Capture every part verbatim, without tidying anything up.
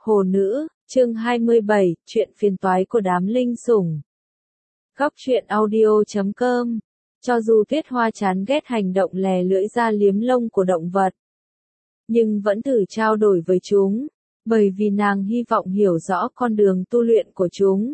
Hồ nữ, chương hai mươi bảy, chuyện phiền toái của đám linh sủng. Góc truyện audio chấm com. Cho dù Tuyết Hoa chán ghét hành động lè lưỡi ra liếm lông của động vật, nhưng vẫn thử trao đổi với chúng, bởi vì nàng hy vọng hiểu rõ con đường tu luyện của chúng.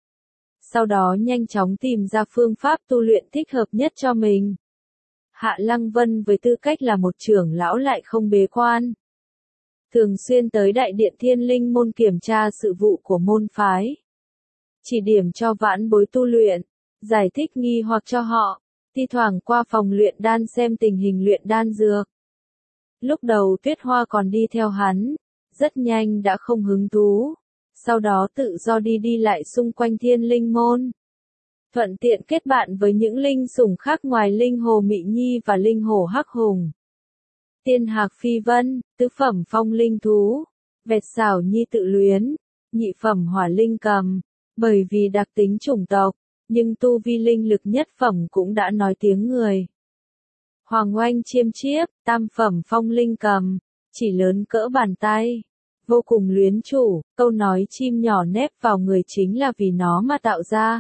Sau đó nhanh chóng tìm ra phương pháp tu luyện thích hợp nhất cho mình. Hạ Lăng Vân với tư cách là một trưởng lão lại không bế quan, thường xuyên tới đại điện Thiên Linh môn kiểm tra sự vụ của môn phái, chỉ điểm cho vãn bối tu luyện, giải thích nghi hoặc cho họ, thi thoảng qua phòng luyện đan xem tình hình luyện đan dược. Lúc đầu Tuyết Hoa còn đi theo hắn, rất nhanh đã không hứng thú, sau đó tự do đi đi lại xung quanh Thiên Linh môn, thuận tiện kết bạn với những linh sủng khác ngoài linh hồ Mị Nhi và linh hồ Hắc Hùng. Tiên Hạc Phi Vân, tứ phẩm phong linh thú, Vẹt Xảo Nhi tự luyến, nhị phẩm hỏa linh cầm, bởi vì đặc tính chủng tộc, nhưng tu vi linh lực nhất phẩm cũng đã nói tiếng người. Hoàng Oanh Chiêm Chiếp, tam phẩm phong linh cầm, chỉ lớn cỡ bàn tay, vô cùng luyến chủ, câu nói chim nhỏ nép vào người chính là vì nó mà tạo ra.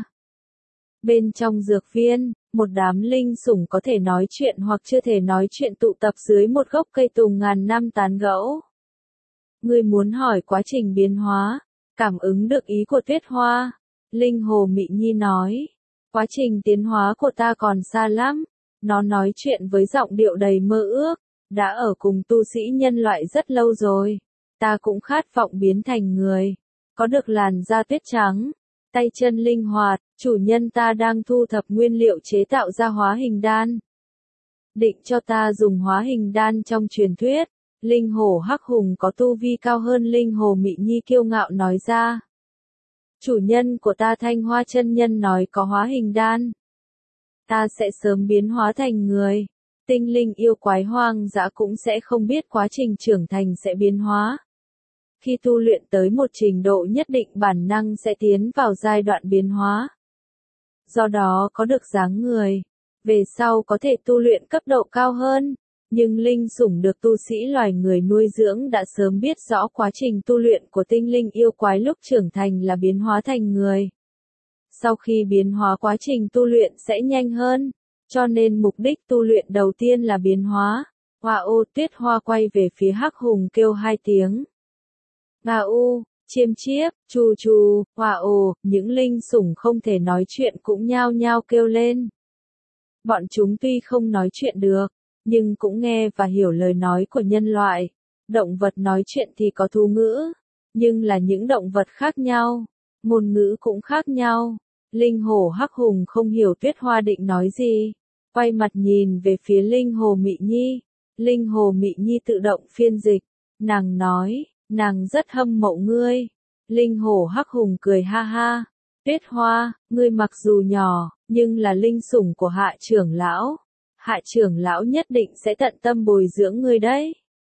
Bên trong dược viên, một đám linh sủng có thể nói chuyện hoặc chưa thể nói chuyện tụ tập dưới một gốc cây tùng ngàn năm tán gẫu. Ngươi muốn hỏi quá trình biến hóa, cảm ứng được ý của Tuyết Hoa. Linh hồ Mị Nhi nói, quá trình tiến hóa của ta còn xa lắm. Nó nói chuyện với giọng điệu đầy mơ ước, đã ở cùng tu sĩ nhân loại rất lâu rồi. Ta cũng khát vọng biến thành người, có được làn da tuyết trắng, tay chân linh hoạt, chủ nhân ta đang thu thập nguyên liệu chế tạo ra hóa hình đan. Định cho ta dùng hóa hình đan trong truyền thuyết. Linh hồ Hắc Hùng có tu vi cao hơn linh hồ Mị Nhi kiêu ngạo nói ra. Chủ nhân của ta Thanh Hoa chân nhân nói có hóa hình đan, ta sẽ sớm biến hóa thành người. Tinh linh yêu quái hoang dã cũng sẽ không biết quá trình trưởng thành sẽ biến hóa. Khi tu luyện tới một trình độ nhất định bản năng sẽ tiến vào giai đoạn biến hóa. Do đó có được dáng người, về sau có thể tu luyện cấp độ cao hơn. Nhưng linh sủng được tu sĩ loài người nuôi dưỡng đã sớm biết rõ quá trình tu luyện của tinh linh yêu quái lúc trưởng thành là biến hóa thành người. Sau khi biến hóa quá trình tu luyện sẽ nhanh hơn, cho nên mục đích tu luyện đầu tiên là biến hóa. Hoa ô Tuyết Hoa quay về phía Hắc Hùng kêu hai tiếng. Nga u, Chiêm Chiếp, Chu Chu, Hoa ô, những linh sủng không thể nói chuyện cũng nhao nhao kêu lên. Bọn chúng tuy không nói chuyện được, nhưng cũng nghe và hiểu lời nói của nhân loại. Động vật nói chuyện thì có thú ngữ, nhưng là những động vật khác nhau, ngôn ngữ cũng khác nhau. Linh hồ Hắc Hùng không hiểu Tuyết Hoa định nói gì, quay mặt nhìn về phía linh hồ Mị Nhi. Linh hồ Mị Nhi tự động phiên dịch, nàng nói, nàng rất hâm mộ ngươi. Linh hồ Hắc Hùng cười ha ha, Tuyết Hoa, ngươi mặc dù nhỏ, nhưng là linh sủng của Hạ trưởng lão. Hạ trưởng lão nhất định sẽ tận tâm bồi dưỡng ngươi đấy.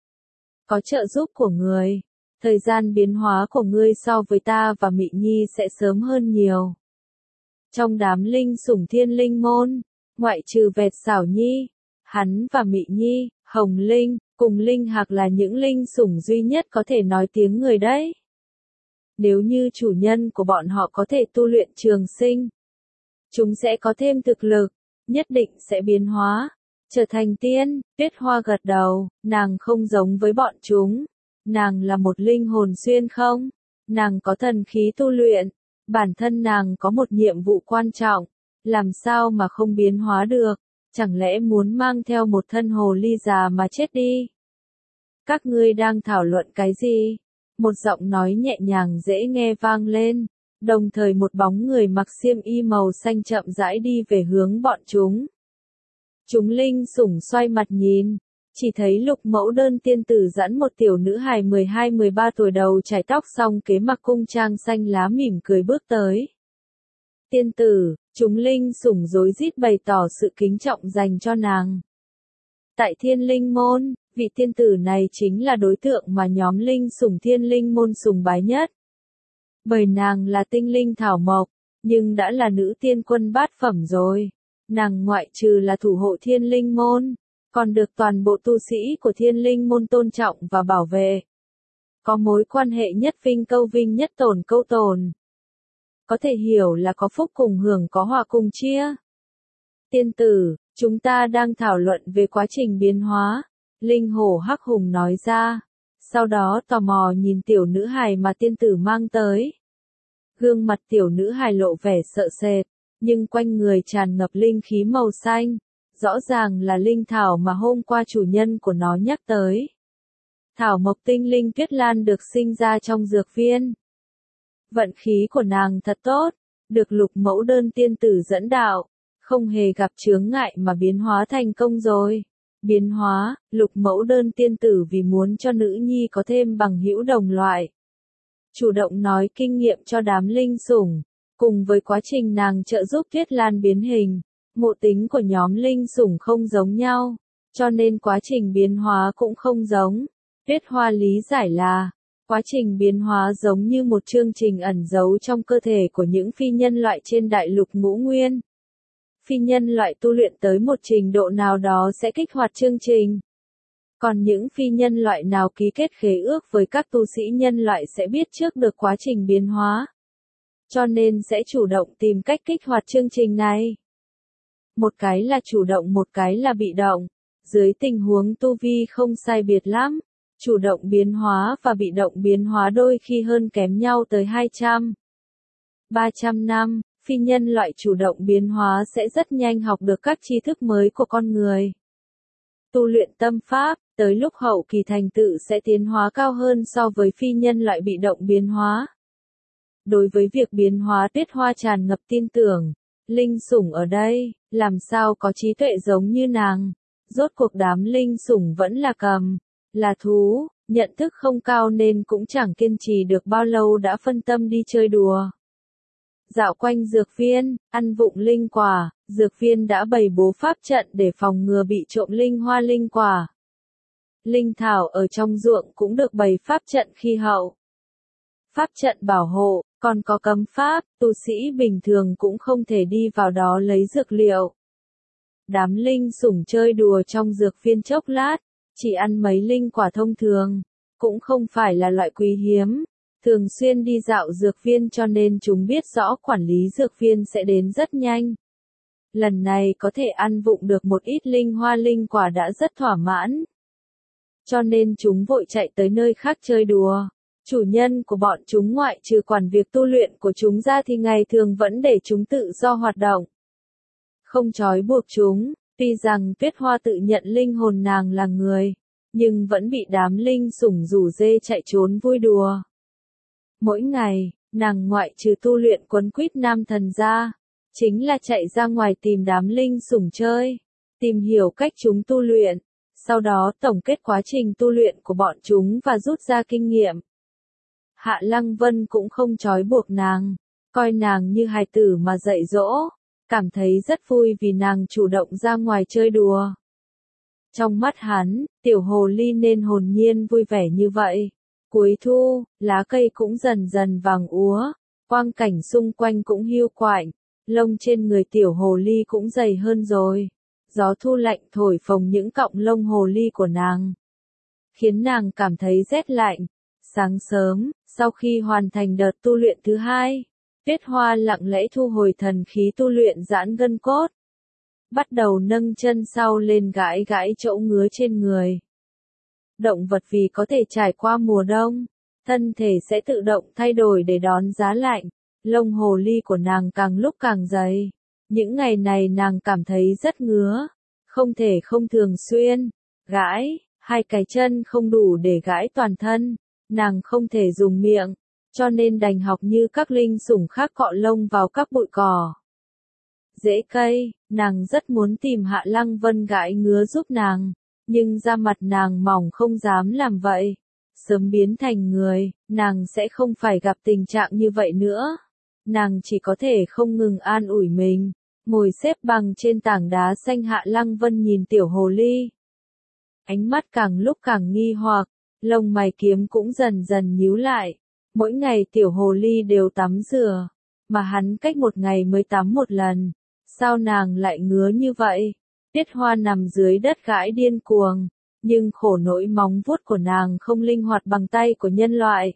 Có trợ giúp của ngươi, thời gian biến hóa của ngươi so với ta và Mị Nhi sẽ sớm hơn nhiều. Trong đám linh sủng Thiên Linh môn, ngoại trừ Vẹt Xảo Nhi, hắn và Mị Nhi, Hồng Linh, cùng Linh Hạc là những linh sủng duy nhất có thể nói tiếng người đấy. Nếu như chủ nhân của bọn họ có thể tu luyện trường sinh, chúng sẽ có thêm thực lực, nhất định sẽ biến hóa, trở thành tiên. Tuyết Hoa gật đầu, nàng không giống với bọn chúng, nàng là một linh hồn xuyên không, nàng có thần khí tu luyện, bản thân nàng có một nhiệm vụ quan trọng, làm sao mà không biến hóa được, chẳng lẽ muốn mang theo một thân hồ ly già mà chết đi. Các ngươi đang thảo luận cái gì? Một giọng nói nhẹ nhàng dễ nghe vang lên. Đồng thời một bóng người mặc xiêm y màu xanh chậm rãi đi về hướng bọn chúng. Chúng linh sủng xoay mặt nhìn, chỉ thấy Lục Mẫu Đơn tiên tử dẫn một tiểu nữ hài mười hai mười ba tuổi đầu chải tóc xong kế mặc cung trang xanh lá mỉm cười bước tới. Tiên tử, chúng linh sủng rối rít bày tỏ sự kính trọng dành cho nàng. Tại Thiên Linh môn, vị tiên tử này chính là đối tượng mà nhóm linh sủng Thiên Linh môn sùng bái nhất. Bởi nàng là tinh linh thảo mộc, nhưng đã là nữ tiên quân bát phẩm rồi. Nàng ngoại trừ là thủ hộ Thiên Linh môn, còn được toàn bộ tu sĩ của Thiên Linh môn tôn trọng và bảo vệ. có mối quan hệ nhất vinh câu vinh nhất tổn câu tổn. Có thể hiểu là có phúc cùng hưởng có họa cùng chia. Tiên tử, chúng ta đang thảo luận về quá trình biến hóa, Linh Hổ Hắc Hùng nói ra. Sau đó tò mò nhìn tiểu nữ hài mà tiên tử mang tới. Gương mặt tiểu nữ hài lộ vẻ sợ sệt, nhưng quanh người tràn ngập linh khí màu xanh. Rõ ràng là linh thảo mà hôm qua chủ nhân của nó nhắc tới. Thảo mộc tinh linh tuyết lan được sinh ra trong dược viên. Vận khí của nàng thật tốt, được lục mẫu đơn tiên tử dẫn đạo, không hề gặp chướng ngại mà biến hóa thành công rồi. Biến hóa, lục mẫu đơn tiên tử vì muốn cho nữ nhi có thêm bằng hữu đồng loại. Chủ động nói kinh nghiệm cho đám linh sủng, cùng với quá trình nàng trợ giúp tuyết lan biến hình. Ngộ tính của nhóm linh sủng không giống nhau, cho nên quá trình biến hóa cũng không giống. Tuyết Hoa lý giải là, quá trình biến hóa giống như một chương trình ẩn giấu trong cơ thể của những phi nhân loại trên đại lục ngũ nguyên. Phi nhân loại tu luyện tới một trình độ nào đó sẽ kích hoạt chương trình. Còn những phi nhân loại nào ký kết khế ước với các tu sĩ nhân loại sẽ biết trước được quá trình biến hóa. Cho nên sẽ chủ động tìm cách kích hoạt chương trình này. Một cái là chủ động, một cái là bị động. Dưới tình huống tu vi không sai biệt lắm, chủ động biến hóa và bị động biến hóa đôi khi hơn kém nhau tới hai trăm, ba trăm năm. Phi nhân loại chủ động biến hóa sẽ rất nhanh học được các tri thức mới của con người. Tu luyện tâm pháp, tới lúc hậu kỳ thành tựu sẽ tiến hóa cao hơn so với phi nhân loại bị động biến hóa. Đối với việc biến hóa Tuyết Hoa tràn ngập tin tưởng. Linh sủng ở đây, làm sao có trí tuệ giống như nàng. Rốt cuộc đám linh sủng vẫn là cầm, là thú, nhận thức không cao nên cũng chẳng kiên trì được bao lâu đã phân tâm đi chơi đùa. Dạo quanh dược viên, ăn vụng linh quả, dược viên đã bày bố pháp trận để phòng ngừa bị trộm linh hoa linh quả. Linh thảo ở trong ruộng cũng được bày pháp trận khi hậu. Pháp trận bảo hộ, còn có cấm pháp, tu sĩ bình thường cũng không thể đi vào đó lấy dược liệu. Đám linh sủng chơi đùa trong dược viên chốc lát, chỉ ăn mấy linh quả thông thường, cũng không phải là loại quý hiếm. Thường xuyên đi dạo dược viên cho nên chúng biết rõ quản lý dược viên sẽ đến rất nhanh. Lần này có thể ăn vụng được một ít linh hoa linh quả đã rất thỏa mãn. Cho nên chúng vội chạy tới nơi khác chơi đùa. Chủ nhân của bọn chúng ngoại trừ quản việc tu luyện của chúng ra thì ngày thường vẫn để chúng tự do hoạt động. Không trói buộc chúng, tuy rằng Tuyết Hoa tự nhận linh hồn nàng là người, nhưng vẫn bị đám linh sủng rủ dê chạy trốn vui đùa. Mỗi ngày, nàng ngoại trừ tu luyện quấn quýt nam thần ra, chính là chạy ra ngoài tìm đám linh sủng chơi, tìm hiểu cách chúng tu luyện, sau đó tổng kết quá trình tu luyện của bọn chúng và rút ra kinh nghiệm. Hạ Lăng Vân cũng không trói buộc nàng, coi nàng như hài tử mà dạy dỗ, cảm thấy rất vui vì nàng chủ động ra ngoài chơi đùa. Trong mắt hắn, tiểu hồ ly nên hồn nhiên vui vẻ như vậy. Cuối thu, lá cây cũng dần dần vàng úa, quang cảnh xung quanh cũng hiu quạnh, lông trên người tiểu hồ ly cũng dày hơn rồi. Gió thu lạnh thổi phồng những cọng lông hồ ly của nàng, khiến nàng cảm thấy rét lạnh. Sáng sớm, sau khi hoàn thành đợt tu luyện thứ hai, Tuyết Hoa lặng lẽ thu hồi thần khí tu luyện giãn gân cốt. Bắt đầu nâng chân sau lên gãi gãi chỗ ngứa trên người. Động vật vì có thể trải qua mùa đông, thân thể sẽ tự động thay đổi để đón giá lạnh. Lông hồ ly của nàng càng lúc càng dày. Những ngày này nàng cảm thấy rất ngứa, không thể không thường xuyên gãi, hai cái chân không đủ để gãi toàn thân. Nàng không thể dùng miệng, cho nên đành học như các linh sủng khác cọ lông vào các bụi cỏ. Rễ cây, nàng rất muốn tìm Hạ Lăng Vân gãi ngứa giúp nàng, nhưng da mặt nàng mỏng không dám làm vậy. Sớm biến thành người, nàng sẽ không phải gặp tình trạng như vậy nữa. Nàng chỉ có thể không ngừng an ủi mình, ngồi xếp bằng trên tảng đá xanh. Hạ Lăng Vân nhìn tiểu hồ ly. Ánh mắt càng lúc càng nghi hoặc. Lông mày kiếm cũng dần dần nhíu lại. Mỗi ngày tiểu hồ ly đều tắm rửa, mà hắn cách một ngày mới tắm một lần. Sao nàng lại ngứa như vậy? Tuyết Hoa nằm dưới đất gãi điên cuồng, nhưng khổ nỗi móng vuốt của nàng không linh hoạt bằng tay của nhân loại.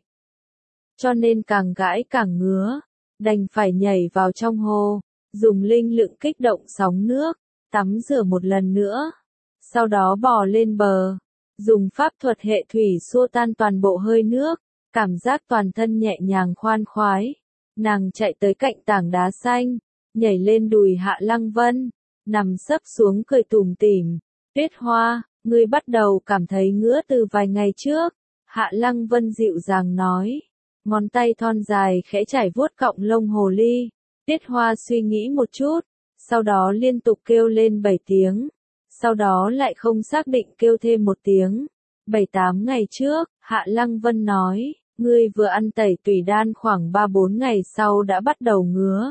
Cho nên càng gãi càng ngứa, đành phải nhảy vào trong hồ, dùng linh lực kích động sóng nước, tắm rửa một lần nữa. Sau đó bò lên bờ, dùng pháp thuật hệ thủy xua tan toàn bộ hơi nước, cảm giác toàn thân nhẹ nhàng khoan khoái. Nàng chạy tới cạnh tảng đá xanh, nhảy lên đùi Hạ Lăng Vân, nằm sấp xuống cười tủm tỉm. Tuyết Hoa, ngươi bắt đầu cảm thấy ngứa từ vài ngày trước. Hạ Lăng Vân dịu dàng nói, ngón tay thon dài khẽ trải vuốt cọng lông hồ ly. Tuyết Hoa suy nghĩ một chút, sau đó liên tục kêu lên bảy tiếng, sau đó lại không xác định kêu thêm một tiếng. Bảy tám ngày trước, Hạ Lăng Vân nói, ngươi vừa ăn tẩy tùy đan khoảng ba bốn ngày sau đã bắt đầu ngứa.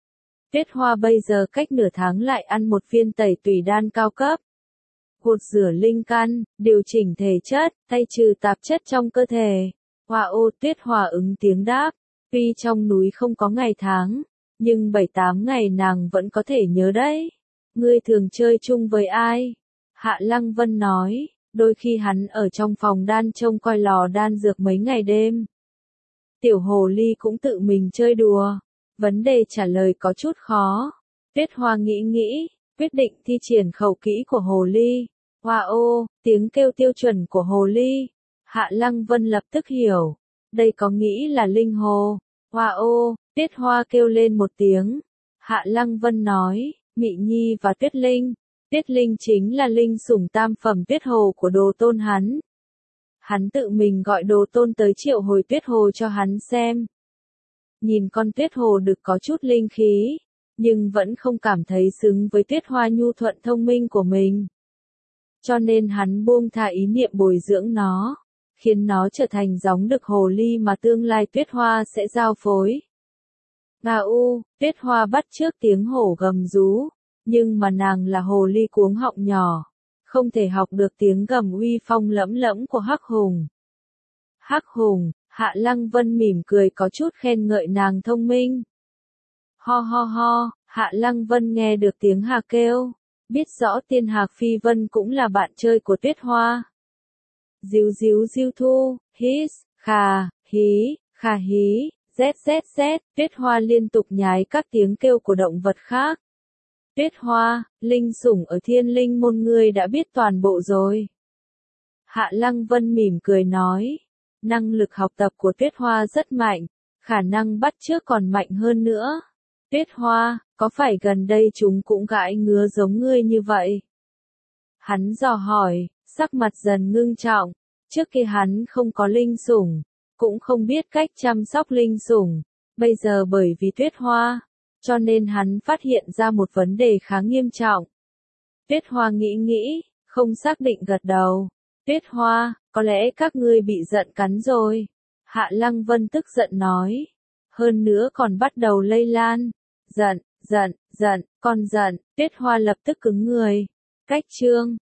Tuyết Hoa bây giờ cách nửa tháng lại ăn một viên tẩy tùy đan cao cấp. Gột rửa linh căn, điều chỉnh thể chất, thay trừ tạp chất trong cơ thể. Hoa ô Tuyết Hoa ứng tiếng đáp, tuy trong núi không có ngày tháng, nhưng bảy tám ngày nàng vẫn có thể nhớ đấy. Ngươi thường chơi chung với ai? Hạ Lăng Vân nói, đôi khi hắn ở trong phòng đan trông coi lò đan dược mấy ngày đêm. Tiểu hồ ly cũng tự mình chơi đùa. Vấn đề trả lời có chút khó. Tuyết Hoa nghĩ nghĩ, quyết định thi triển khẩu kỹ của hồ ly. Hoa ô, tiếng kêu tiêu chuẩn của hồ ly. Hạ Lăng Vân lập tức hiểu. Đây có nghĩ là linh hồ. Hoa ô, Tuyết Hoa kêu lên một tiếng. Hạ Lăng Vân nói, Mị Nhi và Tuyết Linh. Tuyết Linh chính là linh sủng tam phẩm tuyết hồ của đồ tôn hắn. Hắn tự mình gọi đồ tôn tới triệu hồi tuyết hồ cho hắn xem. Nhìn con tuyết hồ đực có chút linh khí, nhưng vẫn không cảm thấy xứng với Tuyết Hoa nhu thuận thông minh của mình. Cho nên hắn buông thả ý niệm bồi dưỡng nó, khiến nó trở thành giống đực hồ ly mà tương lai Tuyết Hoa sẽ giao phối. Nga u, Tuyết Hoa bắt chước tiếng hổ gầm rú, nhưng mà nàng là hồ ly cuống họng nhỏ, không thể học được tiếng gầm uy phong lẫm lẫm của Hắc Hùng. Hắc Hùng, Hạ Lăng Vân mỉm cười có chút khen ngợi nàng thông minh. Ho ho ho, Hạ Lăng Vân nghe được tiếng Hà kêu, biết rõ Tiên Hạc Phi Vân cũng là bạn chơi của Tuyết Hoa. Díu díu diêu thu, hít, khà, hí, khà hí, zét zét zét, Tuyết Hoa liên tục nhái các tiếng kêu của động vật khác. Tuyết Hoa, linh sủng ở Thiên Linh môn ngươi đã biết toàn bộ rồi. Hạ Lăng Vân mỉm cười nói, năng lực học tập của Tuyết Hoa rất mạnh, khả năng bắt chước còn mạnh hơn nữa. Tuyết Hoa, có phải gần đây chúng cũng gãi ngứa giống ngươi như vậy? Hắn dò hỏi, sắc mặt dần ngưng trọng, trước kia hắn không có linh sủng, cũng không biết cách chăm sóc linh sủng, bây giờ bởi vì Tuyết Hoa, cho nên hắn phát hiện ra một vấn đề khá nghiêm trọng. Tuyết Hoa nghĩ nghĩ, không xác định gật đầu. Tuyết Hoa, có lẽ các ngươi bị giận cắn rồi. Hạ Lăng Vân tức giận nói. Hơn nữa còn bắt đầu lây lan. Giận, giận, giận, con giận. Tuyết Hoa lập tức cứng người. Cách chương.